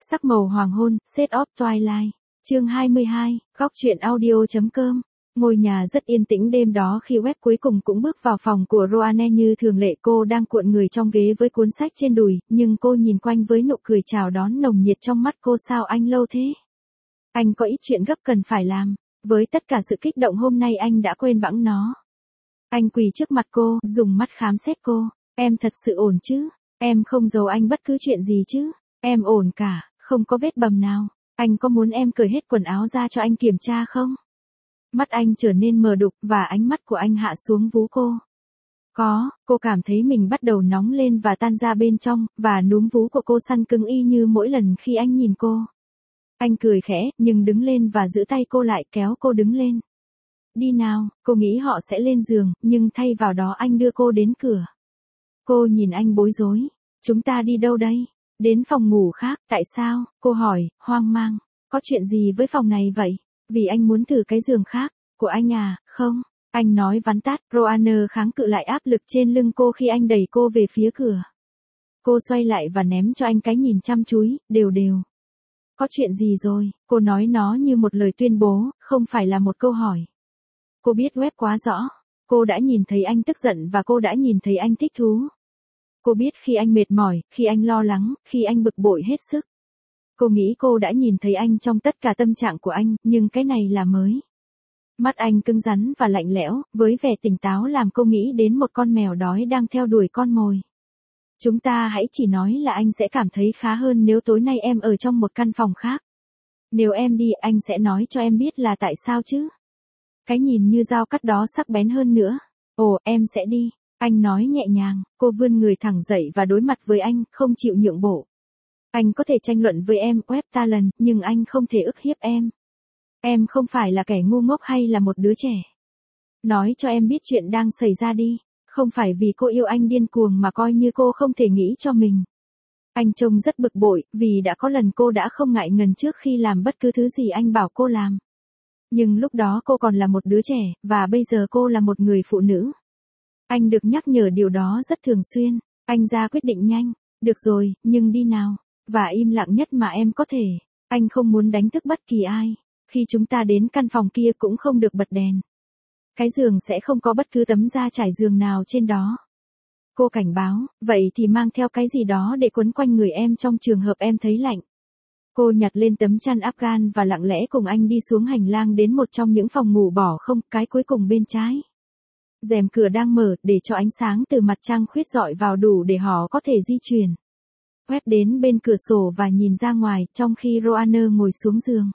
Sắc màu hoàng hôn, Shades of Twilight. Chương 22, góc truyện audio.com. Ngôi nhà rất yên tĩnh đêm đó khi Webb cuối cùng cũng bước vào phòng của Roanne như thường lệ. Cô đang cuộn người trong ghế với cuốn sách trên đùi, nhưng cô nhìn quanh với nụ cười chào đón nồng nhiệt trong mắt cô. Sao anh lâu thế? Anh có ít chuyện gấp cần phải làm. Với tất cả sự kích động hôm nay anh đã quên bẵng nó. Anh quỳ trước mặt cô, dùng mắt khám xét cô. Em thật sự ổn chứ? Em không giấu anh bất cứ chuyện gì chứ? Em ổn cả, không có vết bầm nào. Anh có muốn em cởi hết quần áo ra cho anh kiểm tra không? Mắt anh trở nên mờ đục và ánh mắt của anh hạ xuống vú cô. Cô cảm thấy mình bắt đầu nóng lên và tan ra bên trong, và núm vú của cô săn cứng y như mỗi lần khi anh nhìn cô. Anh cười khẽ, nhưng đứng lên và giữ tay cô lại, kéo cô đứng lên. Đi nào, cô nghĩ họ sẽ lên giường, nhưng thay vào đó anh đưa cô đến cửa. Cô nhìn anh bối rối. Chúng ta đi đâu đây? Đến phòng ngủ khác. Tại sao? Cô hỏi, hoang mang. Có chuyện gì với phòng này vậy? Vì anh muốn thử cái giường khác. Của anh à? Không. Anh nói vắn tắt. Roanne kháng cự lại áp lực trên lưng cô khi anh đẩy cô về phía cửa. Cô xoay lại và ném cho anh cái nhìn chăm chúi, đều. Có chuyện gì rồi? Cô nói nó như một lời tuyên bố, không phải là một câu hỏi. Cô biết Webb quá rõ. Cô đã nhìn thấy anh tức giận và cô đã nhìn thấy anh thích thú. Cô biết khi anh mệt mỏi, khi anh lo lắng, khi anh bực bội hết sức. Cô nghĩ cô đã nhìn thấy anh trong tất cả tâm trạng của anh, nhưng cái này là mới. Mắt anh cứng rắn và lạnh lẽo, với vẻ tỉnh táo làm cô nghĩ đến một con mèo đói đang theo đuổi con mồi. Chúng ta hãy chỉ nói là anh sẽ cảm thấy khá hơn nếu tối nay em ở trong một căn phòng khác. Nếu em đi, anh sẽ nói cho em biết là tại sao chứ. Cái nhìn như dao cắt đó sắc bén hơn nữa. Ồ, em sẽ đi. Anh nói nhẹ nhàng. Cô vươn người thẳng dậy và đối mặt với anh, không chịu nhượng bộ. Anh có thể tranh luận với em, Webb Talon, nhưng anh không thể ức hiếp em. Em không phải là kẻ ngu ngốc hay là một đứa trẻ. Nói cho em biết chuyện đang xảy ra đi. Không phải vì cô yêu anh điên cuồng mà coi như cô không thể nghĩ cho mình. Anh trông rất bực bội, vì đã có lần cô đã không ngại ngần trước khi làm bất cứ thứ gì anh bảo cô làm. Nhưng lúc đó cô còn là một đứa trẻ, và bây giờ cô là một người phụ nữ. Anh được nhắc nhở điều đó rất thường xuyên. Anh ra quyết định nhanh. Được rồi, nhưng đi nào. Và im lặng nhất mà em có thể. Anh không muốn đánh thức bất kỳ ai. Khi chúng ta đến căn phòng kia cũng không được bật đèn. Cái giường sẽ không có bất cứ tấm da trải giường nào trên đó. Cô cảnh báo, vậy thì mang theo cái gì đó để quấn quanh người em trong trường hợp em thấy lạnh. Cô nhặt lên tấm chăn Afghan và lặng lẽ cùng anh đi xuống hành lang đến một trong những phòng ngủ bỏ không, cái cuối cùng bên trái. Rèm cửa đang mở, để cho ánh sáng từ mặt trăng khuyết rọi vào đủ để họ có thể di chuyển. Webb đến bên cửa sổ và nhìn ra ngoài, trong khi Roanne ngồi xuống giường.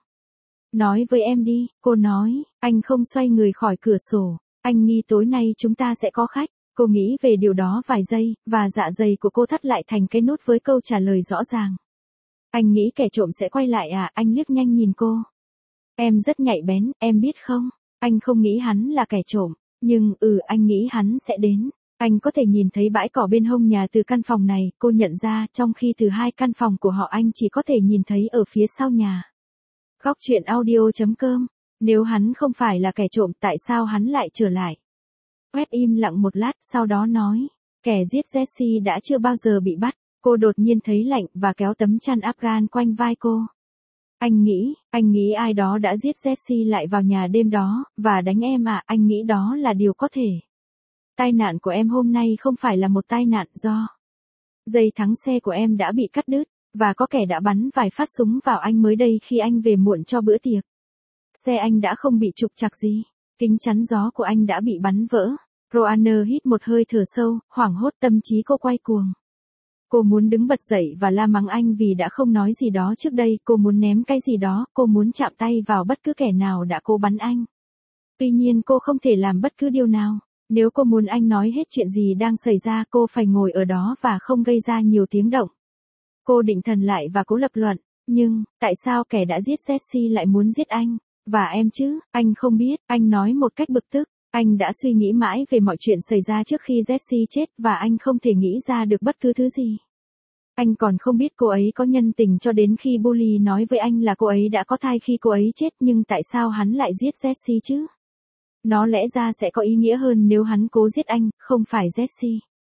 Nói với em đi, cô nói. Anh không xoay người khỏi cửa sổ. Anh nghi tối nay chúng ta sẽ có khách. Cô nghĩ về điều đó vài giây, và dạ dày của cô thắt lại thành cái nút với câu trả lời rõ ràng. Anh nghĩ kẻ trộm sẽ quay lại à? Anh liếc nhanh nhìn cô. Em rất nhạy bén, em biết không? Anh không nghĩ hắn là kẻ trộm. Nhưng, anh nghĩ hắn sẽ đến. Anh có thể nhìn thấy bãi cỏ bên hông nhà từ căn phòng này, cô nhận ra, trong khi từ hai căn phòng của họ anh chỉ có thể nhìn thấy ở phía sau nhà. Góc truyện audio.com. Nếu hắn không phải là kẻ trộm, tại sao hắn lại trở lại? Webb im lặng một lát, sau đó nói. Kẻ giết Jesse đã chưa bao giờ bị bắt. Cô đột nhiên thấy lạnh và kéo tấm chăn Afghan quanh vai cô. Anh nghĩ ai đó đã giết Jesse lại vào nhà đêm đó, và đánh em à? Anh nghĩ đó là điều có thể. Tai nạn của em hôm nay không phải là một tai nạn do dây thắng xe của em đã bị cắt đứt, và có kẻ đã bắn vài phát súng vào anh mới đây khi anh về muộn cho bữa tiệc. Xe anh đã không bị trục trặc gì. Kính chắn gió của anh đã bị bắn vỡ. Roanne hít một hơi thở sâu, hoảng hốt, tâm trí cô quay cuồng. Cô muốn đứng bật dậy và la mắng anh vì đã không nói gì đó trước đây, cô muốn ném cái gì đó, cô muốn chạm tay vào bất cứ kẻ nào đã cố bắn anh. Tuy nhiên cô không thể làm bất cứ điều nào. Nếu cô muốn anh nói hết chuyện gì đang xảy ra, cô phải ngồi ở đó và không gây ra nhiều tiếng động. Cô định thần lại và cố lập luận. Nhưng, tại sao kẻ đã giết Jesse lại muốn giết anh? Và em chứ? Anh không biết, anh nói một cách bực tức. Anh đã suy nghĩ mãi về mọi chuyện xảy ra trước khi Jesse chết và anh không thể nghĩ ra được bất cứ thứ gì. Anh còn không biết cô ấy có nhân tình cho đến khi Bully nói với anh là cô ấy đã có thai khi cô ấy chết, nhưng tại sao hắn lại giết Jesse chứ? Nó lẽ ra sẽ có ý nghĩa hơn nếu hắn cố giết anh, không phải Jesse.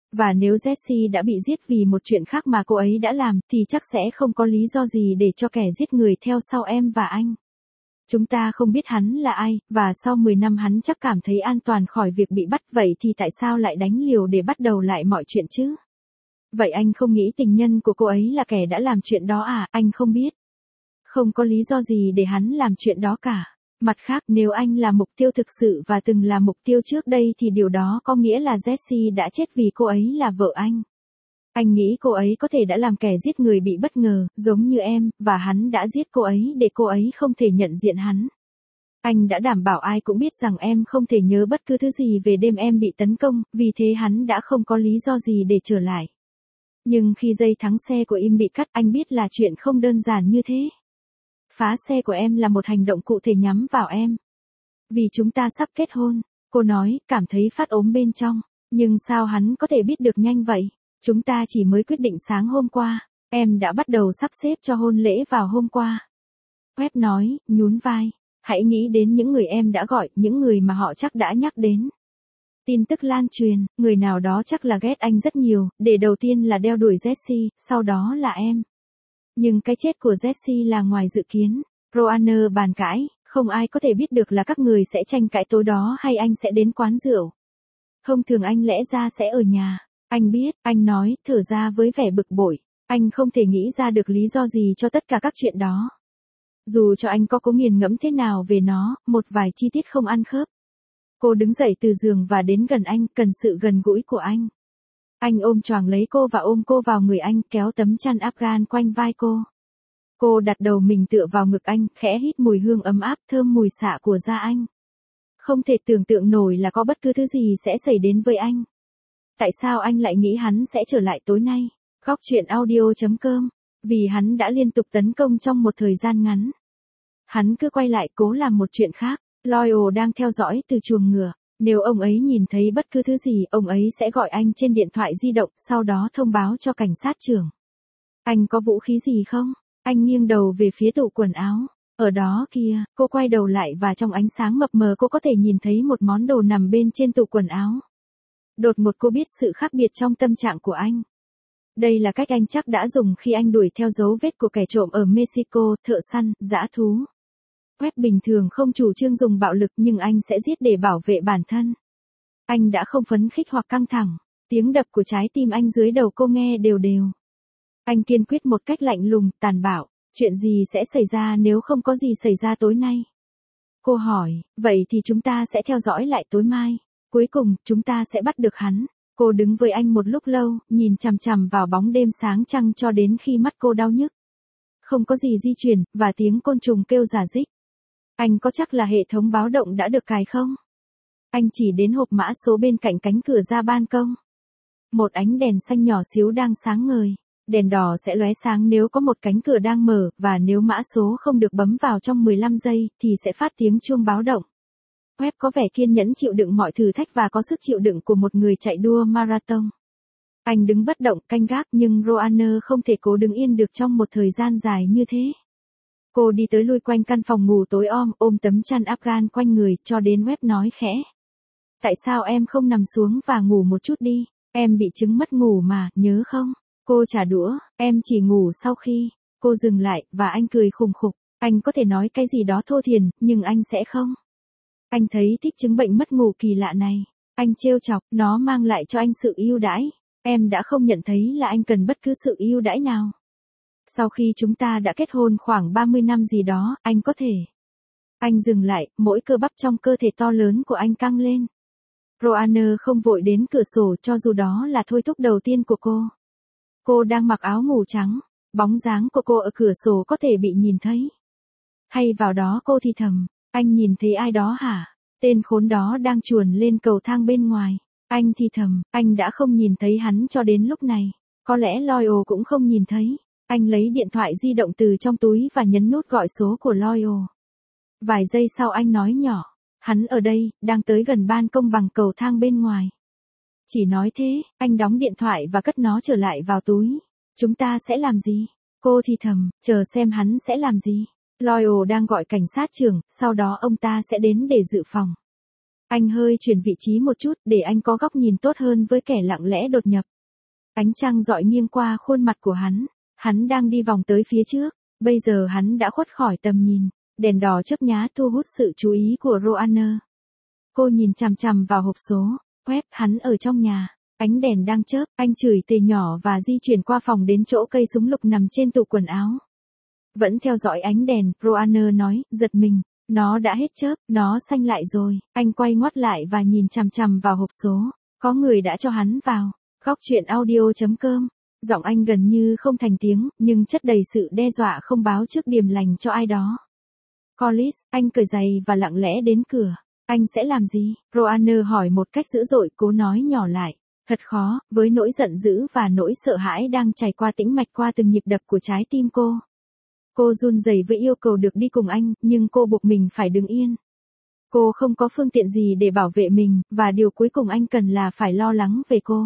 Và nếu Jessie đã bị giết vì một chuyện khác mà cô ấy đã làm, thì chắc sẽ không có lý do gì để cho kẻ giết người theo sau em và anh. Chúng ta không biết hắn là ai, và sau 10 năm hắn chắc cảm thấy an toàn khỏi việc bị bắt, vậy thì tại sao lại đánh liều để bắt đầu lại mọi chuyện chứ? Vậy anh không nghĩ tình nhân của cô ấy là kẻ đã làm chuyện đó à? Anh không biết. Không có lý do gì để hắn làm chuyện đó cả. Mặt khác, nếu anh là mục tiêu thực sự và từng là mục tiêu trước đây thì điều đó có nghĩa là Jessie đã chết vì cô ấy là vợ anh. Anh nghĩ cô ấy có thể đã làm kẻ giết người bị bất ngờ, giống như em, và hắn đã giết cô ấy để cô ấy không thể nhận diện hắn. Anh đã đảm bảo ai cũng biết rằng em không thể nhớ bất cứ thứ gì về đêm em bị tấn công, vì thế hắn đã không có lý do gì để trở lại. Nhưng khi dây thắng xe của im bị cắt, anh biết là chuyện không đơn giản như thế. Phá xe của em là một hành động cụ thể nhắm vào em. Vì chúng ta sắp kết hôn, cô nói, cảm thấy phát ốm bên trong. Nhưng sao hắn có thể biết được nhanh vậy? Chúng ta chỉ mới quyết định sáng hôm qua. Em đã bắt đầu sắp xếp cho hôn lễ vào hôm qua. Webb nói, nhún vai. Hãy nghĩ đến những người em đã gọi, những người mà họ chắc đã nhắc đến. Tin tức lan truyền, người nào đó chắc là ghét anh rất nhiều, để đầu tiên là đeo đuổi Jessie, sau đó là em. Nhưng cái chết của Jessie là ngoài dự kiến. Roanna bàn cãi, không ai có thể biết được là các người sẽ tranh cãi tối đó hay anh sẽ đến quán rượu. Thông thường anh lẽ ra sẽ ở nhà. Anh biết, anh nói, thở ra với vẻ bực bội. Anh không thể nghĩ ra được lý do gì cho tất cả các chuyện đó. Dù cho anh có cố nghiền ngẫm thế nào về nó, một vài chi tiết không ăn khớp. Cô đứng dậy từ giường và đến gần anh, cần sự gần gũi của anh. Anh ôm choàng lấy cô và ôm cô vào người anh, kéo tấm chăn Afghan quanh vai cô. Cô đặt đầu mình tựa vào ngực anh, khẽ hít mùi hương ấm áp thơm mùi xạ của da anh. Không thể tưởng tượng nổi là có bất cứ thứ gì sẽ xảy đến với anh. Tại sao anh lại nghĩ hắn sẽ trở lại tối nay? Góc truyện audio.com. Vì hắn đã liên tục tấn công trong một thời gian ngắn. Hắn cứ quay lại cố làm một chuyện khác. Loyal đang theo dõi từ chuồng ngựa. Nếu ông ấy nhìn thấy bất cứ thứ gì, ông ấy sẽ gọi anh trên điện thoại di động, sau đó thông báo cho cảnh sát trưởng. Anh có vũ khí gì không? Anh nghiêng đầu về phía tủ quần áo. Ở đó kia, cô quay đầu lại và trong ánh sáng mập mờ cô có thể nhìn thấy một món đồ nằm bên trên tủ quần áo. Đột ngột cô biết sự khác biệt trong tâm trạng của anh. Đây là cách anh chắc đã dùng khi anh đuổi theo dấu vết của kẻ trộm ở Mexico, thợ săn, dã thú. Webb bình thường không chủ trương dùng bạo lực nhưng anh sẽ giết để bảo vệ bản thân. Anh đã không phấn khích hoặc căng thẳng. Tiếng đập của trái tim anh dưới đầu cô nghe đều đều. Anh kiên quyết một cách lạnh lùng, tàn bạo. Chuyện gì sẽ xảy ra nếu không có gì xảy ra tối nay? Cô hỏi, vậy thì chúng ta sẽ theo dõi lại tối mai. Cuối cùng, chúng ta sẽ bắt được hắn. Cô đứng với anh một lúc lâu, nhìn chằm chằm vào bóng đêm sáng trăng cho đến khi mắt cô đau nhức. Không có gì di chuyển, và tiếng côn trùng kêu rả rích. Anh có chắc là hệ thống báo động đã được cài không? Anh chỉ đến hộp mã số bên cạnh cánh cửa ra ban công. Một ánh đèn xanh nhỏ xíu đang sáng ngời. Đèn đỏ sẽ lóe sáng nếu có một cánh cửa đang mở, và nếu mã số không được bấm vào trong 15 giây, thì sẽ phát tiếng chuông báo động. Webb có vẻ kiên nhẫn chịu đựng mọi thử thách và có sức chịu đựng của một người chạy đua marathon. Anh đứng bất động canh gác nhưng Roanna không thể cố đứng yên được trong một thời gian dài như thế. Cô đi tới lui quanh căn phòng ngủ tối om, ôm tấm chăn Afghan quanh người, cho đến Webb nói khẽ. Tại sao em không nằm xuống và ngủ một chút đi? Em bị chứng mất ngủ mà, nhớ không? Cô trả đũa, em chỉ ngủ sau khi. Cô dừng lại, và anh cười khùng khục. Anh có thể nói cái gì đó thô thiển, nhưng anh sẽ không. Anh thấy thích chứng bệnh mất ngủ kỳ lạ này. Anh trêu chọc, nó mang lại cho anh sự ưu đãi. Em đã không nhận thấy là anh cần bất cứ sự ưu đãi nào. Sau khi chúng ta đã kết hôn khoảng 30 năm gì đó, anh có thể. Anh dừng lại, mỗi cơ bắp trong cơ thể to lớn của anh căng lên. Roanna không vội đến cửa sổ cho dù đó là thôi thúc đầu tiên của cô. Cô đang mặc áo ngủ trắng, bóng dáng của cô ở cửa sổ có thể bị nhìn thấy. Hay vào đó cô thì thầm, anh nhìn thấy ai đó hả? Tên khốn đó đang chuồn lên cầu thang bên ngoài. Anh thì thầm, anh đã không nhìn thấy hắn cho đến lúc này. Có lẽ Loyal cũng không nhìn thấy. Anh lấy điện thoại di động từ trong túi và nhấn nút gọi số của Loyal. Vài giây sau anh nói nhỏ, hắn ở đây, đang tới gần ban công bằng cầu thang bên ngoài. Chỉ nói thế, anh đóng điện thoại và cất nó trở lại vào túi. Chúng ta sẽ làm gì? Cô thì thầm, chờ xem hắn sẽ làm gì. Loyal đang gọi cảnh sát trưởng, sau đó ông ta sẽ đến để dự phòng. Anh hơi chuyển vị trí một chút để anh có góc nhìn tốt hơn với kẻ lặng lẽ đột nhập. Ánh trăng dọi nghiêng qua khuôn mặt của hắn. Hắn đang đi vòng tới phía trước. Bây giờ hắn đã khuất khỏi tầm nhìn. Đèn đỏ chớp nhá thu hút sự chú ý của Roanna. Cô nhìn chằm chằm vào hộp số. Webb, hắn ở trong nhà. Ánh đèn đang chớp, anh chửi tề nhỏ và di chuyển qua phòng đến chỗ cây súng lục nằm trên tủ quần áo. Vẫn theo dõi ánh đèn, Roanna nói, giật mình. Nó đã hết chớp, nó xanh lại rồi. Anh quay ngoắt lại và nhìn chằm chằm vào hộp số. Có người đã cho hắn vào. Góc chuyện audio.com. Giọng anh gần như không thành tiếng, nhưng chất đầy sự đe dọa không báo trước điềm lành cho ai đó. Collis, anh cởi giày và lặng lẽ đến cửa. Anh sẽ làm gì? Roanna hỏi một cách dữ dội, cố nói nhỏ lại. Thật khó, với nỗi giận dữ và nỗi sợ hãi đang chảy qua tĩnh mạch qua từng nhịp đập của trái tim cô. Cô run rẩy với yêu cầu được đi cùng anh, nhưng cô buộc mình phải đứng yên. Cô không có phương tiện gì để bảo vệ mình, và điều cuối cùng anh cần là phải lo lắng về cô.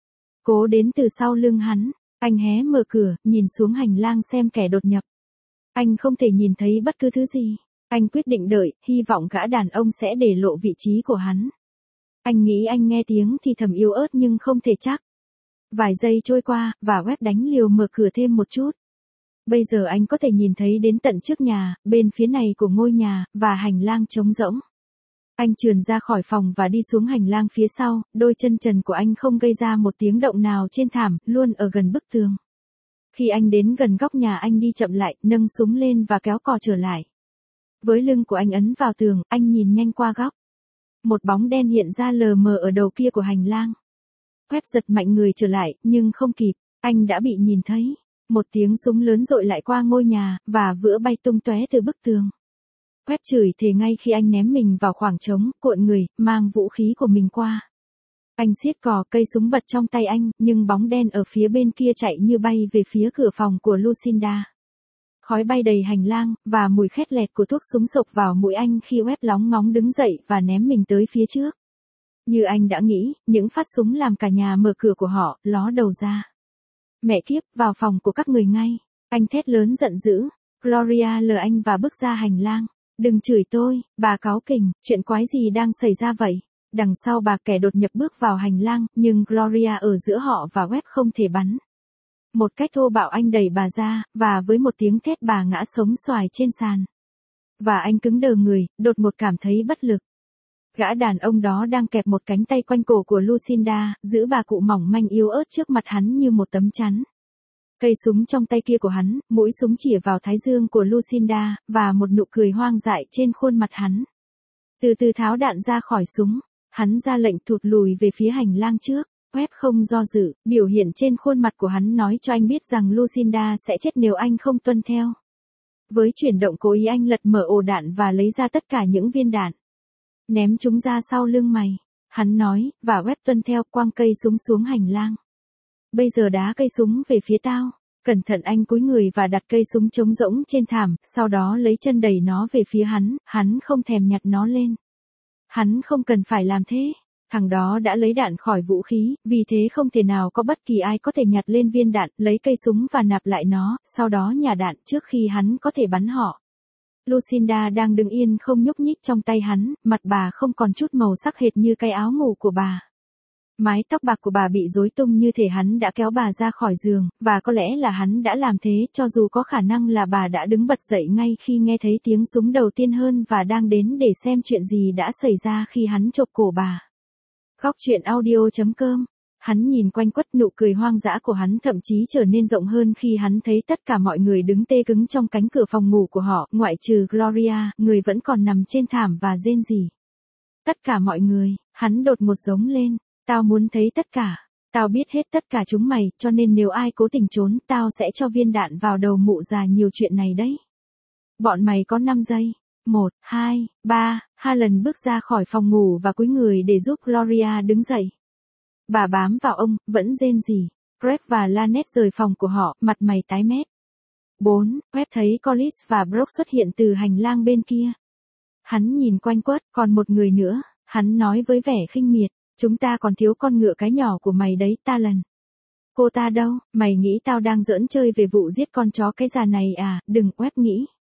Cố đến từ sau lưng hắn, anh hé mở cửa, nhìn xuống hành lang xem kẻ đột nhập. Anh không thể nhìn thấy bất cứ thứ gì. Anh quyết định đợi, hy vọng gã đàn ông sẽ để lộ vị trí của hắn. Anh nghĩ anh nghe tiếng thì thầm yếu ớt nhưng không thể chắc. Vài giây trôi qua, và Webb đánh liều mở cửa thêm một chút. Bây giờ anh có thể nhìn thấy đến tận trước nhà, bên phía này của ngôi nhà, và hành lang trống rỗng. Anh trườn ra khỏi phòng và đi xuống hành lang phía sau, đôi chân trần của anh không gây ra một tiếng động nào trên thảm, luôn ở gần bức tường. Khi anh đến gần góc nhà anh đi chậm lại, nâng súng lên và kéo cò trở lại. Với lưng của anh ấn vào tường, anh nhìn nhanh qua góc. Một bóng đen hiện ra lờ mờ ở đầu kia của hành lang. Webb giật mạnh người trở lại, nhưng không kịp, anh đã bị nhìn thấy. Một tiếng súng lớn dội lại qua ngôi nhà, và vữa bay tung tóe từ bức tường. Webb chửi thề ngay khi anh ném mình vào khoảng trống, cuộn người, mang vũ khí của mình qua. Anh siết cò, cây súng bật trong tay anh, nhưng bóng đen ở phía bên kia chạy như bay về phía cửa phòng của Lucinda. Khói bay đầy hành lang, và mùi khét lẹt của thuốc súng sộc vào mũi anh khi Webb lóng ngóng đứng dậy và ném mình tới phía trước. Như anh đã nghĩ, những phát súng làm cả nhà mở cửa của họ, ló đầu ra. Mẹ kiếp, vào phòng của các người ngay. Anh thét lớn giận dữ. Gloria lờ anh và bước ra hành lang. Đừng chửi tôi, bà cáu kỉnh, chuyện quái gì đang xảy ra vậy? Đằng sau bà kẻ đột nhập bước vào hành lang, nhưng Gloria ở giữa họ và Webb không thể bắn. Một cách thô bạo anh đẩy bà ra, và với một tiếng thét bà ngã sống xoài trên sàn. Và anh cứng đờ người, đột ngột cảm thấy bất lực. Gã đàn ông đó đang kẹp một cánh tay quanh cổ của Lucinda, giữ bà cụ mỏng manh yếu ớt trước mặt hắn như một tấm chắn. Cây súng trong tay kia của hắn, mũi súng chĩa vào thái dương của Lucinda, và một nụ cười hoang dại trên khuôn mặt hắn. Từ từ tháo đạn ra khỏi súng, hắn ra lệnh thụt lùi về phía hành lang trước. Webb không do dự, biểu hiện trên khuôn mặt của hắn nói cho anh biết rằng Lucinda sẽ chết nếu anh không tuân theo. Với chuyển động cố ý anh lật mở ổ đạn và lấy ra tất cả những viên đạn. Ném chúng ra sau lưng mày. Hắn nói, và Webb tuân theo, quăng cây súng xuống hành lang. Bây giờ đá cây súng về phía tao. Cẩn thận anh cúi người và đặt cây súng trống rỗng trên thảm, sau đó lấy chân đẩy nó về phía hắn không thèm nhặt nó lên. Hắn không cần phải làm thế. Thằng đó đã lấy đạn khỏi vũ khí, vì thế không thể nào có bất kỳ ai có thể nhặt lên viên đạn, lấy cây súng và nạp lại nó, sau đó nhả đạn trước khi hắn có thể bắn họ. Lucinda đang đứng yên không nhúc nhích trong tay hắn, mặt bà không còn chút màu sắc hệt như cái áo ngủ của bà. Mái tóc bạc của bà bị rối tung như thể hắn đã kéo bà ra khỏi giường, và có lẽ là hắn đã làm thế, cho dù có khả năng là bà đã đứng bật dậy ngay khi nghe thấy tiếng súng đầu tiên hơn và đang đến để xem chuyện gì đã xảy ra khi hắn chộp cổ bà. Góc chuyện audio.com. Hắn nhìn quanh quất, nụ cười hoang dã của hắn thậm chí trở nên rộng hơn khi hắn thấy tất cả mọi người đứng tê cứng trong cánh cửa phòng ngủ của họ, ngoại trừ Gloria, người vẫn còn nằm trên thảm và rên rỉ. Tất cả mọi người, hắn đột ngột giống lên. Tao muốn thấy tất cả. Tao biết hết tất cả chúng mày, cho nên nếu ai cố tình trốn, tao sẽ cho viên đạn vào đầu mụ già nhiều chuyện này đấy. Bọn mày có 5 giây. 1, 2, 3, Harlan bước ra khỏi phòng ngủ và cúi người để giúp Gloria đứng dậy. Bà bám vào ông, vẫn rên rỉ. Greg và Lannett rời phòng của họ, mặt mày tái mét. 4, Webb thấy Collis và Brooke xuất hiện từ hành lang bên kia. Hắn nhìn quanh quất, còn một người nữa, hắn nói với vẻ khinh miệt. Chúng ta còn thiếu con ngựa cái nhỏ của mày đấy, Talon. Cô ta đâu, mày nghĩ tao đang giỡn chơi về vụ giết con chó cái già này à, đừng, Webb nghĩ.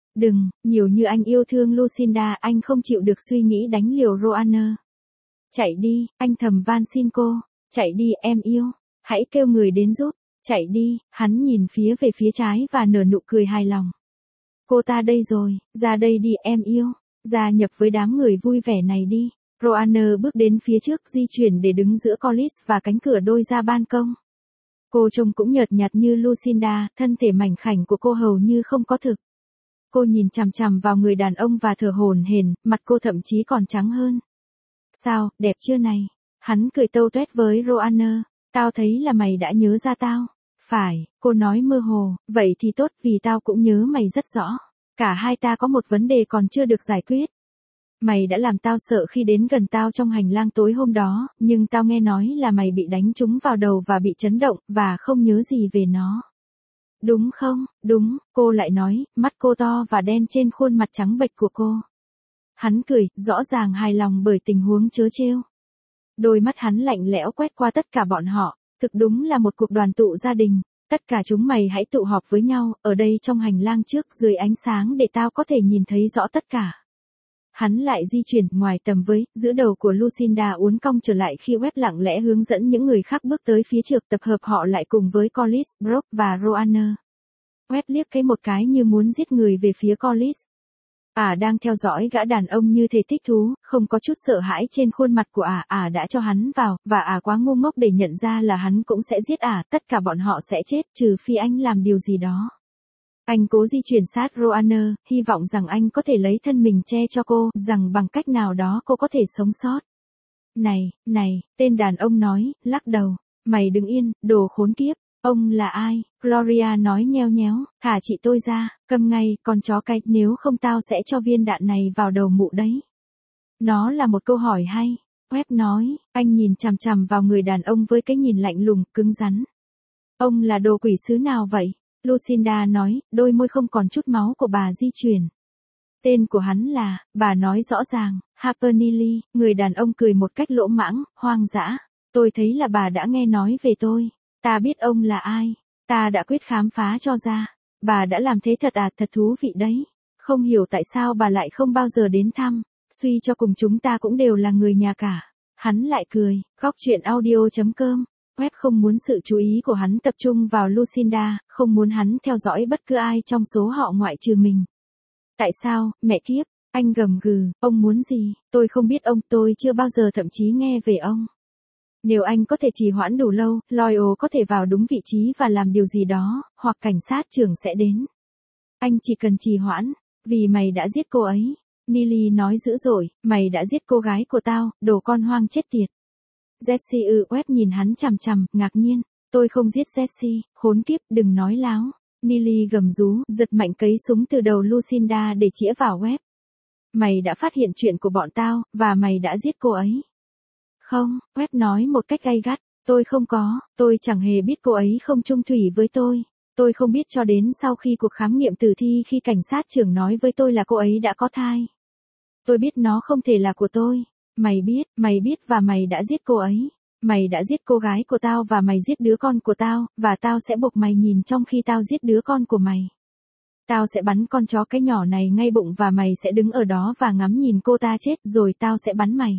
Đừng, nhiều như anh yêu thương Lucinda, anh không chịu được suy nghĩ đánh liều Roanna. Chạy đi, anh thầm van xin cô. Chạy đi em yêu. Hãy kêu người đến giúp. Chạy đi, hắn nhìn về phía trái và nở nụ cười hài lòng. Cô ta đây rồi, ra đây đi em yêu. Gia nhập với đám người vui vẻ này đi. Roanna bước đến phía trước di chuyển để đứng giữa Collis và cánh cửa đôi ra ban công. Cô trông cũng nhợt nhạt như Lucinda, thân thể mảnh khảnh của cô hầu như không có thực. Cô nhìn chằm chằm vào người đàn ông và thở hổn hển, mặt cô thậm chí còn trắng hơn. Sao, đẹp chưa này? Hắn cười tâu tuét với Roanna. Tao thấy là mày đã nhớ ra tao. Phải, cô nói mơ hồ, vậy thì tốt vì tao cũng nhớ mày rất rõ. Cả hai ta có một vấn đề còn chưa được giải quyết. Mày đã làm tao sợ khi đến gần tao trong hành lang tối hôm đó, nhưng tao nghe nói là mày bị đánh trúng vào đầu và bị chấn động, và không nhớ gì về nó. Đúng không? Đúng, cô lại nói, mắt cô to và đen trên khuôn mặt trắng bệch của cô. Hắn cười, rõ ràng hài lòng bởi tình huống trớ trêu. Đôi mắt hắn lạnh lẽo quét qua tất cả bọn họ, thực đúng là một cuộc đoàn tụ gia đình. Tất cả chúng mày hãy tụ họp với nhau, ở đây trong hành lang trước dưới ánh sáng để tao có thể nhìn thấy rõ tất cả. Hắn lại di chuyển ngoài tầm với, giữa đầu của Lucinda uốn cong trở lại khi Webb lặng lẽ hướng dẫn những người khác bước tới phía trước tập hợp họ lại cùng với Collis, Brooke và Roanna. Webb liếc một cái như muốn giết người về phía Collis. Đang theo dõi gã đàn ông như thể thích thú, không có chút sợ hãi trên khuôn mặt của đã cho hắn vào, và quá ngu ngốc để nhận ra là hắn cũng sẽ giết tất cả bọn họ sẽ chết trừ phi anh làm điều gì đó. Anh cố di chuyển sát Roanna, hy vọng rằng anh có thể lấy thân mình che cho cô, rằng bằng cách nào đó cô có thể sống sót. Này, tên đàn ông nói, lắc đầu, mày đứng yên, đồ khốn kiếp, ông là ai? Gloria nói nheo nhéo, thả chị tôi ra, câm ngay, con chó cái, nếu không tao sẽ cho viên đạn này vào đầu mụ đấy. Nó là một câu hỏi hay, Webb nói, anh nhìn chằm chằm vào người đàn ông với cái nhìn lạnh lùng, cứng rắn. Ông là đồ quỷ sứ nào vậy? Lucinda nói, đôi môi không còn chút máu của bà di chuyển. Tên của hắn là, bà nói rõ ràng, Harper Neely. Người đàn ông cười một cách lỗ mãng, hoang dã. Tôi thấy là bà đã nghe nói về tôi. Ta biết ông là ai. Ta đã quyết khám phá cho ra. Bà đã làm thế thật thú vị đấy. Không hiểu tại sao bà lại không bao giờ đến thăm. Suy cho cùng chúng ta cũng đều là người nhà cả. Hắn lại cười, góc chuyện audio.com. Webb không muốn sự chú ý của hắn tập trung vào Lucinda, không muốn hắn theo dõi bất cứ ai trong số họ ngoại trừ mình. Tại sao, mẹ kiếp, anh gầm gừ, ông muốn gì, tôi không biết ông, tôi chưa bao giờ thậm chí nghe về ông. Nếu anh có thể trì hoãn đủ lâu, Loyal có thể vào đúng vị trí và làm điều gì đó, hoặc cảnh sát trưởng sẽ đến. Anh chỉ cần trì hoãn, vì mày đã giết cô ấy. Neely nói dữ dội, mày đã giết cô gái của tao, đồ con hoang chết tiệt. Jesse Webb nhìn hắn chằm chằm, ngạc nhiên. Tôi không giết Jesse, khốn kiếp, đừng nói láo. Neely gầm rú, giật mạnh cấy súng từ đầu Lucinda để chĩa vào Webb. Mày đã phát hiện chuyện của bọn tao, và mày đã giết cô ấy. Không, Webb nói một cách gay gắt. Tôi không có, tôi chẳng hề biết cô ấy không chung thủy với tôi. Tôi không biết cho đến sau khi cuộc khám nghiệm tử thi khi cảnh sát trưởng nói với tôi là cô ấy đã có thai. Tôi biết nó không thể là của tôi. Mày biết và mày đã giết cô ấy. Mày đã giết cô gái của tao và mày giết đứa con của tao, và tao sẽ buộc mày nhìn trong khi tao giết đứa con của mày. Tao sẽ bắn con chó cái nhỏ này ngay bụng và mày sẽ đứng ở đó và ngắm nhìn cô ta chết rồi tao sẽ bắn mày.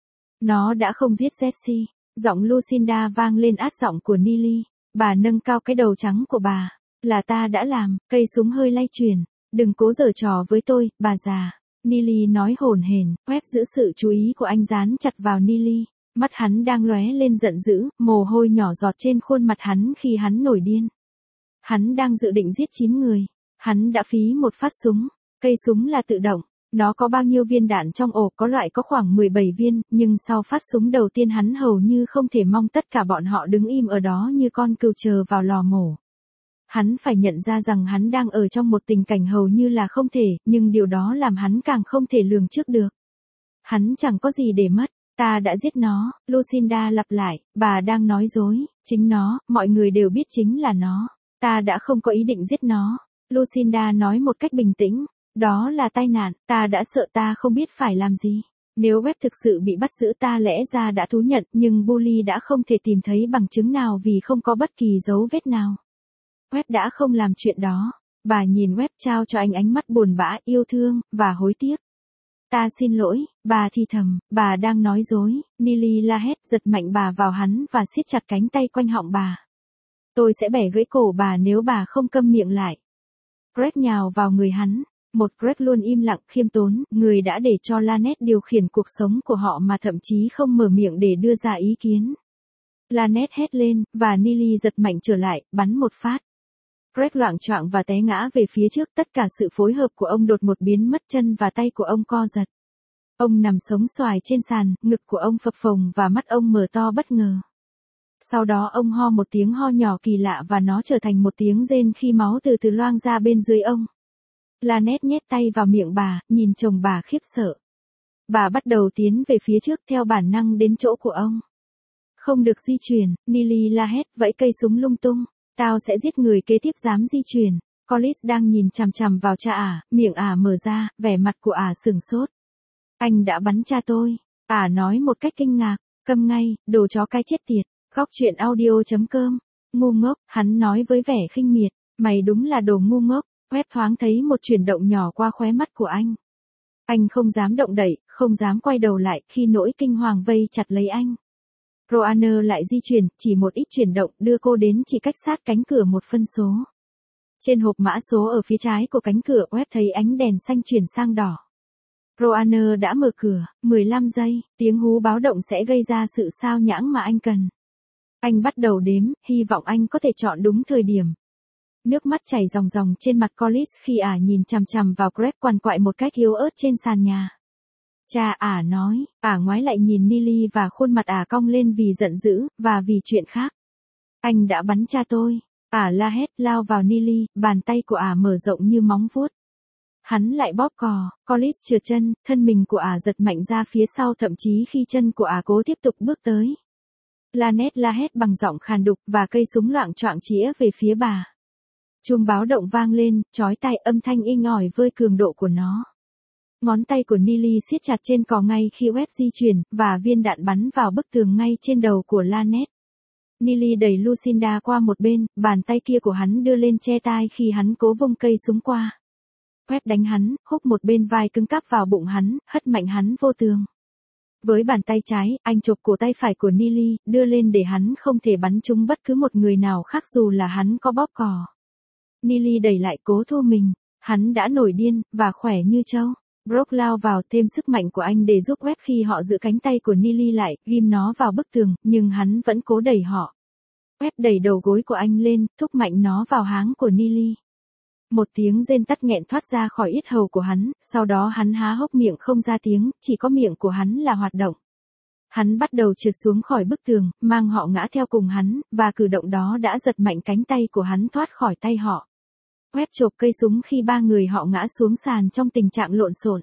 Nó đã không giết Jesse. Giọng Lucinda vang lên át giọng của Neely. Bà nâng cao cái đầu trắng của bà. Là ta đã làm, cây súng hơi lay chuyển. Đừng cố giở trò với tôi, bà già. Neely nói hổn hển, Webb giữ sự chú ý của anh dán chặt vào Neely. Mắt hắn đang lóe lên giận dữ, mồ hôi nhỏ giọt trên khuôn mặt hắn khi hắn nổi điên. Hắn đang dự định giết 9 người. Hắn đã phí một phát súng. Cây súng là tự động. Nó có bao nhiêu viên đạn trong ổ, có loại có khoảng 17 viên, nhưng sau phát súng đầu tiên hắn hầu như không thể mong tất cả bọn họ đứng im ở đó như con cừu chờ vào lò mổ. Hắn phải nhận ra rằng hắn đang ở trong một tình cảnh hầu như là không thể, nhưng điều đó làm hắn càng không thể lường trước được. Hắn chẳng có gì để mất. Ta đã giết nó, Lucinda lặp lại, bà đang nói dối, chính nó, mọi người đều biết chính là nó. Ta đã không có ý định giết nó. Lucinda nói một cách bình tĩnh, đó là tai nạn, ta đã sợ ta không biết phải làm gì. Nếu Webb thực sự bị bắt giữ ta lẽ ra đã thú nhận, nhưng Bully đã không thể tìm thấy bằng chứng nào vì không có bất kỳ dấu vết nào. Webb đã không làm chuyện đó. Bà nhìn web trao cho anh ánh mắt buồn bã, yêu thương, và hối tiếc. Ta xin lỗi, bà thì thầm, bà đang nói dối, Nili la hét, giật mạnh bà vào hắn và siết chặt cánh tay quanh họng bà. Tôi sẽ bẻ gãy cổ bà nếu bà không câm miệng lại. Greg nhào vào người hắn. Một Greg luôn im lặng, khiêm tốn, người đã để cho Lynette điều khiển cuộc sống của họ mà thậm chí không mở miệng để đưa ra ý kiến. Lynette hét lên, và Nili giật mạnh trở lại, bắn một phát. Greg loạng choạng và té ngã về phía trước, tất cả sự phối hợp của ông đột ngột biến mất, chân và tay của ông co giật. Ông nằm sống xoài trên sàn, ngực của ông phập phồng và mắt ông mở to bất ngờ. Sau đó ông ho một tiếng ho nhỏ kỳ lạ và nó trở thành một tiếng rên khi máu từ từ loang ra bên dưới ông. Lynette nhét tay vào miệng bà, nhìn chồng bà khiếp sợ. Bà bắt đầu tiến về phía trước theo bản năng đến chỗ của ông. Không được di chuyển, Nili la hét, vẫy cây súng lung tung. Tao sẽ giết người kế tiếp dám di chuyển. Collis đang nhìn chằm chằm vào cha ả, miệng ả mở ra, vẻ mặt của ả sửng sốt. Anh đã bắn cha tôi. Ả nói một cách kinh ngạc, câm ngay, đồ chó cái chết tiệt. Góc truyện audio.com. Ngu ngốc, hắn nói với vẻ khinh miệt. Mày đúng là đồ ngu ngốc. Web thoáng thấy một chuyển động nhỏ qua khóe mắt của anh. Anh không dám động đậy, không dám quay đầu lại khi nỗi kinh hoàng vây chặt lấy anh. Roanne lại di chuyển, chỉ một ít chuyển động đưa cô đến chỉ cách sát cánh cửa một phân số. Trên hộp mã số ở phía trái của cánh cửa, Web thấy ánh đèn xanh chuyển sang đỏ. Roanne đã mở cửa, 15 giây, tiếng hú báo động sẽ gây ra sự sao nhãng mà anh cần. Anh bắt đầu đếm, hy vọng anh có thể chọn đúng thời điểm. Nước mắt chảy ròng ròng trên mặt Collis khi ả nhìn chằm chằm vào Greg quằn quại một cách yếu ớt trên sàn nhà. Cha, ả nói, ả ngoái lại nhìn Nili và khuôn mặt ả cong lên vì giận dữ, và vì chuyện khác. Anh đã bắn cha tôi. Ả la hét, lao vào Nili, bàn tay của ả mở rộng như móng vuốt. Hắn lại bóp cò, Collis trượt chân, thân mình của ả giật mạnh ra phía sau thậm chí khi chân của ả cố tiếp tục bước tới. Lynette la hét bằng giọng khàn đục và cây súng loạng choạng chĩa về phía bà. Chuông báo động vang lên, chói tai, âm thanh inh ỏi với cường độ của nó. Ngón tay của Nili siết chặt trên cò ngay khi Web di chuyển, và viên đạn bắn vào bức tường ngay trên đầu của Lynette. Nili đẩy Lucinda qua một bên, bàn tay kia của hắn đưa lên che tai khi hắn cố vung cây súng qua. Web đánh hắn, húc một bên vai cứng cáp vào bụng hắn, hất mạnh hắn vô tường. Với bàn tay trái, anh chộp cổ tay phải của Nili, đưa lên để hắn không thể bắn trúng bất cứ một người nào khác dù là hắn có bóp cò. Nili đẩy lại cố thu mình, hắn đã nổi điên, và khỏe như trâu. Brock lao vào thêm sức mạnh của anh để giúp Web khi họ giữ cánh tay của Nili lại, ghim nó vào bức tường, nhưng hắn vẫn cố đẩy họ. Web đẩy đầu gối của anh lên, thúc mạnh nó vào háng của Nili. Một tiếng rên tắt nghẹn thoát ra khỏi yết hầu của hắn, sau đó hắn há hốc miệng không ra tiếng, chỉ có miệng của hắn là hoạt động. Hắn bắt đầu trượt xuống khỏi bức tường, mang họ ngã theo cùng hắn, và cử động đó đã giật mạnh cánh tay của hắn thoát khỏi tay họ. Web chộp cây súng khi ba người họ ngã xuống sàn trong tình trạng lộn xộn.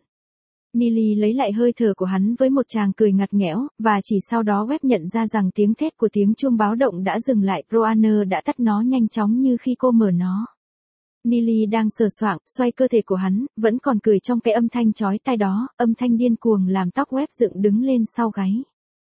Nili lấy lại hơi thở của hắn với một tràng cười ngặt nghẽo, và chỉ sau đó Web nhận ra rằng tiếng thét của tiếng chuông báo động đã dừng lại. Roanne đã tắt nó nhanh chóng như khi cô mở nó. Nili đang sờ soạng, xoay cơ thể của hắn, vẫn còn cười trong cái âm thanh chói tai đó, âm thanh điên cuồng làm tóc Web dựng đứng lên sau gáy.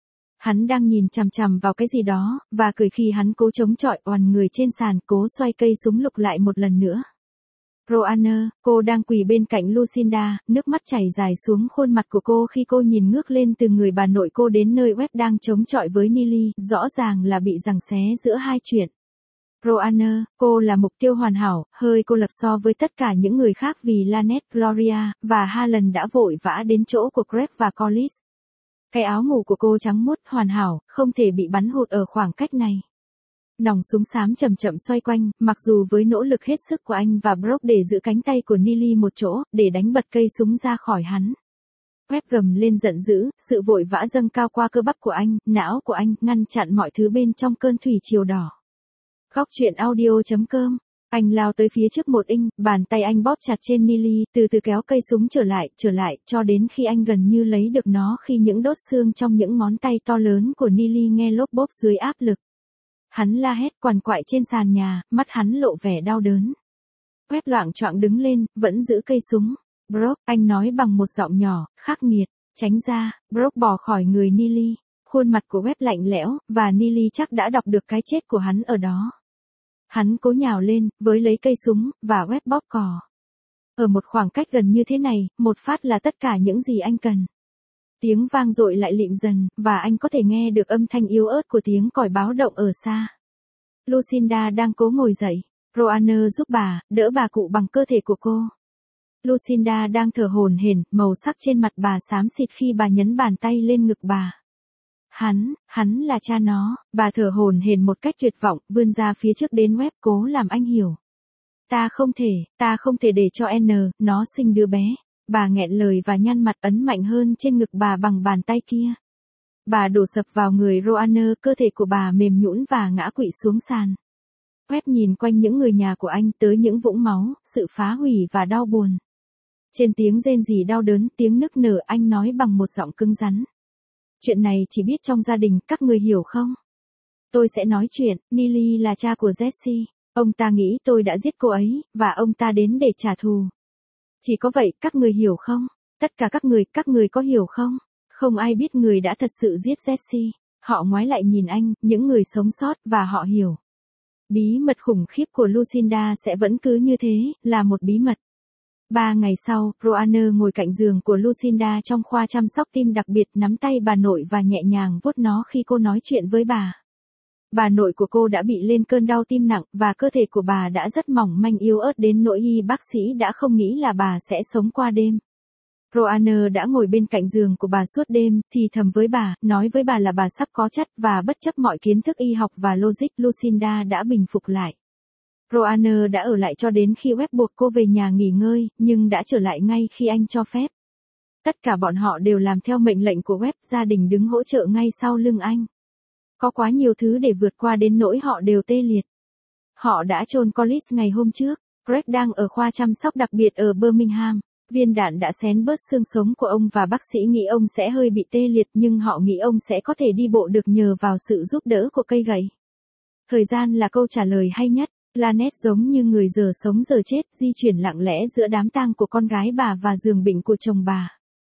Hắn đang nhìn chằm chằm vào cái gì đó, và cười khi hắn cố chống chọi oằn người trên sàn, cố xoay cây súng lục lại một lần nữa. Roanne, cô đang quỳ bên cạnh Lucinda, nước mắt chảy dài xuống khuôn mặt của cô khi cô nhìn ngước lên từ người bà nội cô đến nơi Web đang chống chọi với Nili, rõ ràng là bị giằng xé giữa hai chuyện. Roanne, cô là mục tiêu hoàn hảo, hơi cô lập so với tất cả những người khác vì Lynette, Gloria, và Harlan đã vội vã đến chỗ của Greg và Collis. Cái áo ngủ của cô trắng muốt, hoàn hảo, không thể bị bắn hụt ở khoảng cách này. Nòng súng xám chậm chậm xoay quanh, mặc dù với nỗ lực hết sức của anh và Brock để giữ cánh tay của Nili một chỗ, để đánh bật cây súng ra khỏi hắn. Web gầm lên giận dữ, sự vội vã dâng cao qua cơ bắp của anh, não của anh, ngăn chặn mọi thứ bên trong cơn thủy triều đỏ. Góc truyện audio.com. Anh lao tới phía trước một inch, bàn tay anh bóp chặt trên Nili, từ từ kéo cây súng trở lại, cho đến khi anh gần như lấy được nó khi những đốt xương trong những ngón tay to lớn của Nili nghe lốp bốp dưới áp lực. Hắn la hét quằn quại trên sàn nhà, mắt hắn lộ vẻ đau đớn. Web loạng choạng đứng lên, vẫn giữ cây súng. Brock, anh nói bằng một giọng nhỏ, khắc nghiệt, tránh ra. Brock bỏ khỏi người Nili. Khuôn mặt của Web lạnh lẽo, và Nili chắc đã đọc được cái chết của hắn ở đó. Hắn cố nhào lên, với lấy cây súng, và Webb bóp cò. Ở một khoảng cách gần như thế này, một phát là tất cả những gì anh cần. Tiếng vang dội lại lịm dần, và anh có thể nghe được âm thanh yếu ớt của tiếng còi báo động ở xa. Lucinda đang cố ngồi dậy. Roanne giúp bà, đỡ bà cụ bằng cơ thể của cô. Lucinda đang thở hổn hển, màu sắc trên mặt bà xám xịt khi bà nhấn bàn tay lên ngực bà. Hắn là cha nó, bà thở hổn hển một cách tuyệt vọng, vươn ra phía trước đến Webb cố làm anh hiểu. Ta không thể để cho nó sinh đứa bé. Bà nghẹn lời và nhăn mặt ấn mạnh hơn trên ngực bà bằng bàn tay kia. Bà đổ sập vào người Roanne, cơ thể của bà mềm nhũn và ngã quỵ xuống sàn. Webb nhìn quanh những người nhà của anh tới những vũng máu, sự phá hủy và đau buồn. Trên tiếng rên rỉ đau đớn, tiếng nức nở, anh nói bằng một giọng cứng rắn. Chuyện này chỉ biết trong gia đình, các người hiểu không? Tôi sẽ nói chuyện, Neely là cha của Jesse. Ông ta nghĩ tôi đã giết cô ấy, và ông ta đến để trả thù. Chỉ có vậy, các người hiểu không? Tất cả các người có hiểu không? Không ai biết người đã thật sự giết Jesse. Họ ngoái lại nhìn anh, những người sống sót, và họ hiểu. Bí mật khủng khiếp của Lucinda sẽ vẫn cứ như thế, là một bí mật. 3 ngày sau, Roanne ngồi cạnh giường của Lucinda trong khoa chăm sóc tim đặc biệt, nắm tay bà nội và nhẹ nhàng vuốt nó khi cô nói chuyện với bà. Bà nội của cô đã bị lên cơn đau tim nặng, và cơ thể của bà đã rất mỏng manh yếu ớt đến nỗi y bác sĩ đã không nghĩ là bà sẽ sống qua đêm. Roanne đã ngồi bên cạnh giường của bà suốt đêm, thì thầm với bà, nói với bà là bà sắp có chắt, và bất chấp mọi kiến thức y học và logic, Lucinda đã bình phục lại. Roanne đã ở lại cho đến khi Webb buộc cô về nhà nghỉ ngơi, nhưng đã trở lại ngay khi anh cho phép. Tất cả bọn họ đều làm theo mệnh lệnh của Webb, gia đình đứng hỗ trợ ngay sau lưng anh. Có quá nhiều thứ để vượt qua đến nỗi họ đều tê liệt. Họ đã chôn Collis ngày hôm trước. Greg đang ở khoa chăm sóc đặc biệt ở Birmingham. Viên đạn đã xén bớt xương sống của ông và bác sĩ nghĩ ông sẽ hơi bị tê liệt, nhưng họ nghĩ ông sẽ có thể đi bộ được nhờ vào sự giúp đỡ của cây gậy. Thời gian là câu trả lời hay nhất. Lynette giống như người giờ sống giờ chết, di chuyển lặng lẽ giữa đám tang của con gái bà và giường bệnh của chồng bà.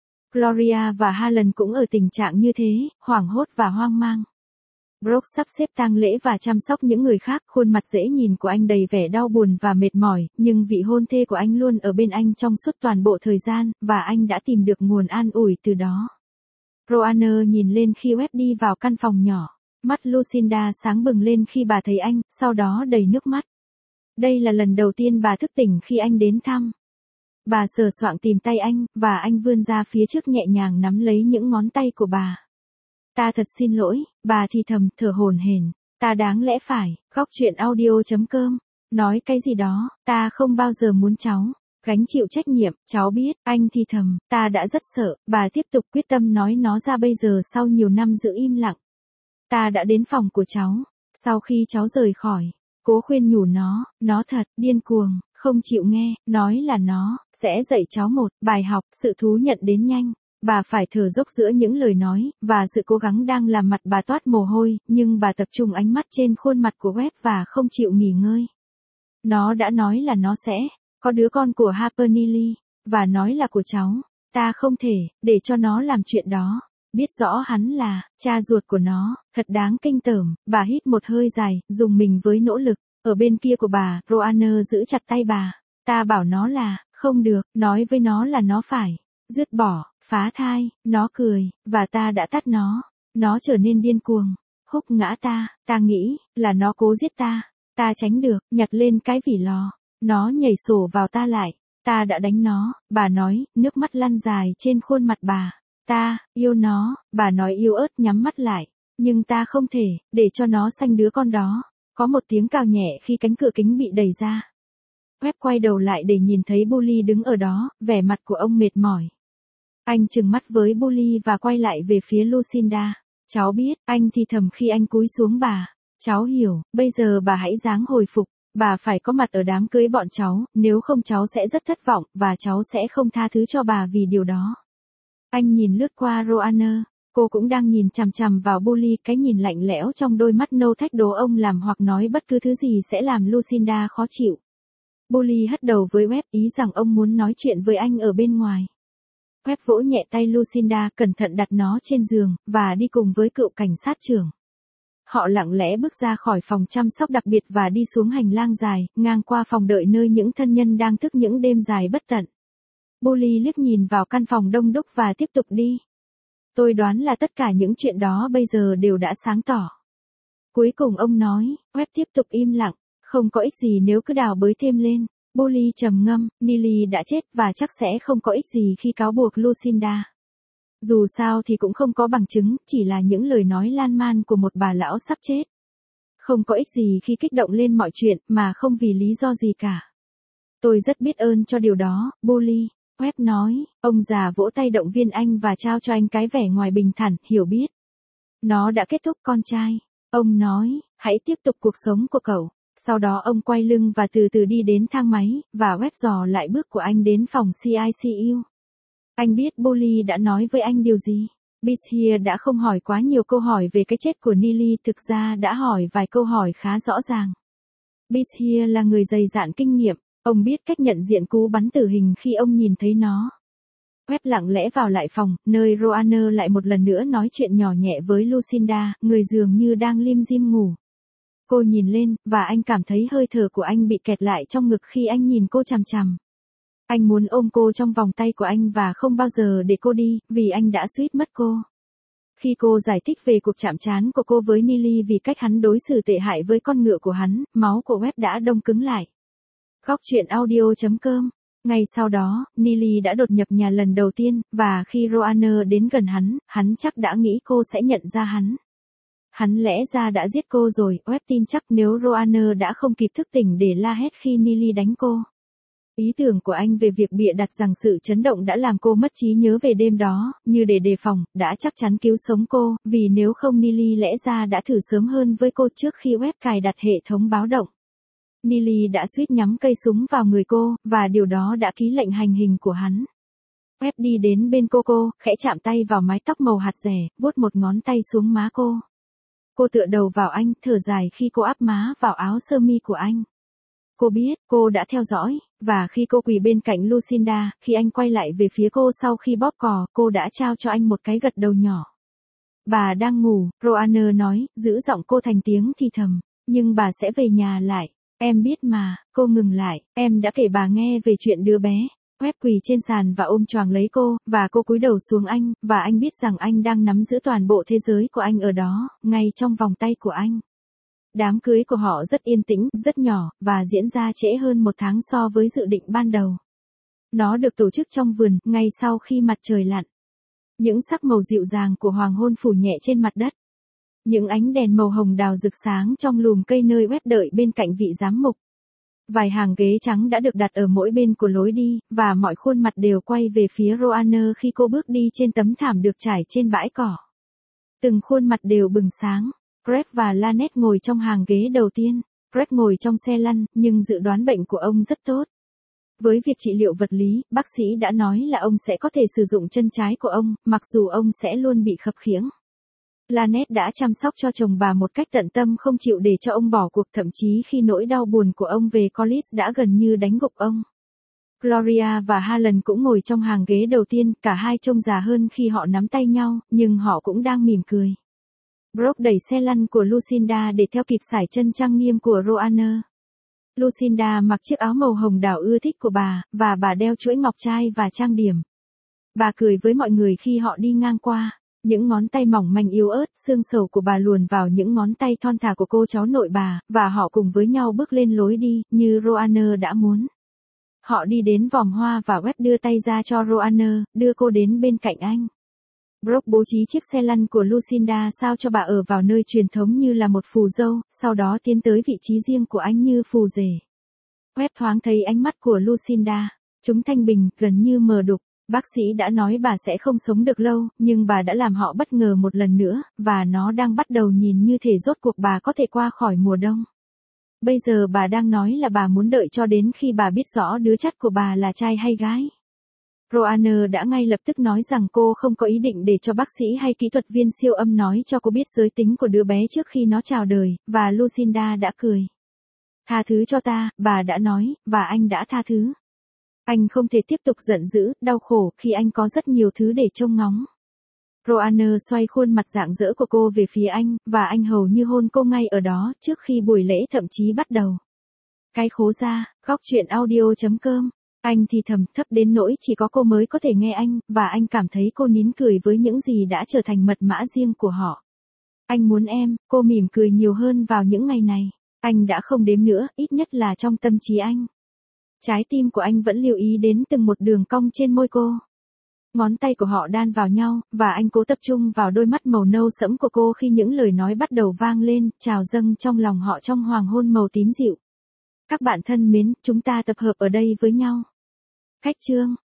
Gloria và Harlan cũng ở tình trạng như thế, hoảng hốt và hoang mang. Brooke sắp xếp tang lễ và chăm sóc những người khác, khuôn mặt dễ nhìn của anh đầy vẻ đau buồn và mệt mỏi, nhưng vị hôn thê của anh luôn ở bên anh trong suốt toàn bộ thời gian, và anh đã tìm được nguồn an ủi từ đó. Roanne nhìn lên khi Webb đi vào căn phòng nhỏ. Mắt Lucinda sáng bừng lên khi bà thấy anh, sau đó đầy nước mắt. Đây là lần đầu tiên bà thức tỉnh khi anh đến thăm. Bà sờ soạng tìm tay anh, và anh vươn ra phía trước nhẹ nhàng nắm lấy những ngón tay của bà. Ta thật xin lỗi, bà thì thầm, thở hổn hển. Ta đáng lẽ phải, góc chuyện audio.com. Nói cái gì đó, ta không bao giờ muốn cháu gánh chịu trách nhiệm, cháu biết, anh thì thầm, ta đã rất sợ, bà tiếp tục quyết tâm nói nó ra bây giờ sau nhiều năm giữ im lặng. Ta đã đến phòng của cháu, sau khi cháu rời khỏi, cố khuyên nhủ nó thật, điên cuồng, không chịu nghe, nói là nó sẽ dạy cháu một bài học, sự thú nhận đến nhanh. Bà phải thở dốc giữa những lời nói, và sự cố gắng đang làm mặt bà toát mồ hôi, nhưng bà tập trung ánh mắt trên khuôn mặt của Webb và không chịu nghỉ ngơi. Nó đã nói là nó sẽ có đứa con của Harper Neely, và nói là của cháu. Ta không thể để cho nó làm chuyện đó. Biết rõ hắn là cha ruột của nó, thật đáng kinh tởm. Bà hít một hơi dài, dùng mình với nỗ lực. Ở bên kia của bà, Roanne giữ chặt tay bà. Ta bảo nó là không được, nói với nó là nó phải dứt bỏ, phá thai. Nó cười, và ta đã tắt nó. Nó trở nên điên cuồng, húc ngã ta. Ta nghĩ là nó cố giết ta. Ta tránh được, nhặt lên cái vỉ lò. Nó nhảy sổ vào ta lại. Ta đã đánh nó, bà nói, nước mắt lăn dài trên khuôn mặt bà. Ta yêu nó, bà nói yếu ớt nhắm mắt lại. Nhưng ta không thể để cho nó sanh đứa con đó. Có một tiếng cào nhẹ khi cánh cửa kính bị đẩy ra. Webb quay đầu lại để nhìn thấy Bully đứng ở đó, vẻ mặt của ông mệt mỏi. Anh trừng mắt với Bully và quay lại về phía Lucinda. Cháu biết, anh thì thầm khi anh cúi xuống bà. Cháu hiểu, bây giờ bà hãy ráng hồi phục. Bà phải có mặt ở đám cưới bọn cháu, nếu không cháu sẽ rất thất vọng, và cháu sẽ không tha thứ cho bà vì điều đó. Anh nhìn lướt qua Roanne. Cô cũng đang nhìn chằm chằm vào Bully, cái nhìn lạnh lẽo trong đôi mắt nâu thách đố ông làm hoặc nói bất cứ thứ gì sẽ làm Lucinda khó chịu. Bully hất đầu với Webb, ý rằng ông muốn nói chuyện với anh ở bên ngoài. Webb vỗ nhẹ tay Lucinda, cẩn thận đặt nó trên giường, và đi cùng với cựu cảnh sát trưởng. Họ lặng lẽ bước ra khỏi phòng chăm sóc đặc biệt và đi xuống hành lang dài, ngang qua phòng đợi nơi những thân nhân đang thức những đêm dài bất tận. Bully liếc nhìn vào căn phòng đông đúc và tiếp tục đi. Tôi đoán là tất cả những chuyện đó bây giờ đều đã sáng tỏ. Cuối cùng ông nói, Webb tiếp tục im lặng, không có ích gì nếu cứ đào bới thêm lên. Bully trầm ngâm, Neely đã chết và chắc sẽ không có ích gì khi cáo buộc Lucinda. Dù sao thì cũng không có bằng chứng, chỉ là những lời nói lan man của một bà lão sắp chết. Không có ích gì khi kích động lên mọi chuyện mà không vì lý do gì cả. Tôi rất biết ơn cho điều đó, Bully. Webb nói, ông già vỗ tay động viên anh và trao cho anh cái vẻ ngoài bình thản, hiểu biết. Nó đã kết thúc con trai. Ông nói, hãy tiếp tục cuộc sống của cậu. Sau đó ông quay lưng và từ từ đi đến thang máy, và Webb dò lại bước của anh đến phòng CICU. Anh biết Bully đã nói với anh điều gì. Bishia đã không hỏi quá nhiều câu hỏi về cái chết của Neely, thực ra đã hỏi vài câu hỏi khá rõ ràng. Bishia là người dày dạn kinh nghiệm, ông biết cách nhận diện cú bắn tử hình khi ông nhìn thấy nó. Webb lặng lẽ vào lại phòng, nơi Roanna lại một lần nữa nói chuyện nhỏ nhẹ với Lucinda, người dường như đang lim dim ngủ. Cô nhìn lên, và anh cảm thấy hơi thở của anh bị kẹt lại trong ngực khi anh nhìn cô chằm chằm. Anh muốn ôm cô trong vòng tay của anh và không bao giờ để cô đi, vì anh đã suýt mất cô. Khi cô giải thích về cuộc chạm trán của cô với Neely vì cách hắn đối xử tệ hại với con ngựa của hắn, máu của Webb đã đông cứng lại. Góc truyện audio.com. Ngay sau đó, Neely đã đột nhập nhà lần đầu tiên, và khi Roanna đến gần hắn chắc đã nghĩ cô sẽ nhận ra hắn. Hắn lẽ ra đã giết cô rồi, Webb tin chắc nếu Roanna đã không kịp thức tỉnh để la hét khi Neely đánh cô. Ý tưởng của anh về việc bịa đặt rằng sự chấn động đã làm cô mất trí nhớ về đêm đó, như để đề phòng, đã chắc chắn cứu sống cô, vì nếu không Neely lẽ ra đã thử sớm hơn với cô trước khi Webb cài đặt hệ thống báo động. Neely đã suýt nhắm cây súng vào người cô, và điều đó đã ký lệnh hành hình của hắn. Webb đi đến bên cô, khẽ chạm tay vào mái tóc màu hạt dẻ, vuốt một ngón tay xuống má cô. Cô tựa đầu vào anh, thở dài khi cô áp má vào áo sơ mi của anh. Cô biết, cô đã theo dõi, và khi cô quỳ bên cạnh Lucinda, khi anh quay lại về phía cô sau khi bóp cò, cô đã trao cho anh một cái gật đầu nhỏ. Bà đang ngủ, Roanna nói, giữ giọng cô thành tiếng thì thầm, nhưng bà sẽ về nhà lại. Em biết mà, cô ngừng lại, em đã kể bà nghe về chuyện đứa bé. Webb quỳ trên sàn và ôm choàng lấy cô, và cô cúi đầu xuống anh, và anh biết rằng anh đang nắm giữ toàn bộ thế giới của anh ở đó, ngay trong vòng tay của anh. Đám cưới của họ rất yên tĩnh, rất nhỏ, và diễn ra trễ hơn một tháng so với dự định ban đầu. Nó được tổ chức trong vườn, ngay sau khi mặt trời lặn. Những sắc màu dịu dàng của hoàng hôn phủ nhẹ trên mặt đất. Những ánh đèn màu hồng đào rực sáng trong lùm cây nơi Webb đợi bên cạnh vị giám mục. Vài hàng ghế trắng đã được đặt ở mỗi bên của lối đi, và mọi khuôn mặt đều quay về phía Roanna khi cô bước đi trên tấm thảm được trải trên bãi cỏ. Từng khuôn mặt đều bừng sáng. Greg và Lynette ngồi trong hàng ghế đầu tiên. Greg ngồi trong xe lăn, nhưng dự đoán bệnh của ông rất tốt. Với việc trị liệu vật lý, bác sĩ đã nói là ông sẽ có thể sử dụng chân trái của ông, mặc dù ông sẽ luôn bị khập khiễng. Lynette đã chăm sóc cho chồng bà một cách tận tâm, không chịu để cho ông bỏ cuộc, thậm chí khi nỗi đau buồn của ông về Collis đã gần như đánh gục ông. Gloria và Harlan cũng ngồi trong hàng ghế đầu tiên, cả hai trông già hơn khi họ nắm tay nhau, nhưng họ cũng đang mỉm cười. Brooke đẩy xe lăn của Lucinda để theo kịp sải chân trang nghiêm của Roanna. Lucinda mặc chiếc áo màu hồng đào ưa thích của bà, và bà đeo chuỗi ngọc trai và trang điểm. Bà cười với mọi người khi họ đi ngang qua. Những ngón tay mỏng manh yếu ớt, xương sầu của bà luồn vào những ngón tay thon thả của cô cháu nội bà, và họ cùng với nhau bước lên lối đi, như Roanna đã muốn. Họ đi đến vòm hoa và Webb đưa tay ra cho Roanna, đưa cô đến bên cạnh anh. Brooke bố trí chiếc xe lăn của Lucinda sao cho bà ở vào nơi truyền thống như là một phù dâu, sau đó tiến tới vị trí riêng của anh như phù rể. Webb thoáng thấy ánh mắt của Lucinda. Chúng thanh bình, gần như mờ đục. Bác sĩ đã nói bà sẽ không sống được lâu, nhưng bà đã làm họ bất ngờ một lần nữa, và nó đang bắt đầu nhìn như thể rốt cuộc bà có thể qua khỏi mùa đông. Bây giờ bà đang nói là bà muốn đợi cho đến khi bà biết rõ đứa chắt của bà là trai hay gái. Roanna đã ngay lập tức nói rằng cô không có ý định để cho bác sĩ hay kỹ thuật viên siêu âm nói cho cô biết giới tính của đứa bé trước khi nó chào đời, và Lucinda đã cười. Tha thứ cho ta, bà đã nói, và anh đã tha thứ. Anh không thể tiếp tục giận dữ, đau khổ khi anh có rất nhiều thứ để trông ngóng. Roanne xoay khuôn mặt rạng rỡ của cô về phía anh, và anh hầu như hôn cô ngay ở đó trước khi buổi lễ thậm chí bắt đầu. Cái khố ra, góc chuyện audio.com. Anh thì thầm thấp đến nỗi chỉ có cô mới có thể nghe anh, và anh cảm thấy cô nín cười với những gì đã trở thành mật mã riêng của họ. Anh muốn em, cô mỉm cười nhiều hơn vào những ngày này. Anh đã không đếm nữa, ít nhất là trong tâm trí anh. Trái tim của anh vẫn lưu ý đến từng một đường cong trên môi cô. Ngón tay của họ đan vào nhau, và anh cố tập trung vào đôi mắt màu nâu sẫm của cô khi những lời nói bắt đầu vang lên, trào dâng trong lòng họ trong hoàng hôn màu tím dịu. Các bạn thân mến, chúng ta tập hợp ở đây với nhau. Khách chương.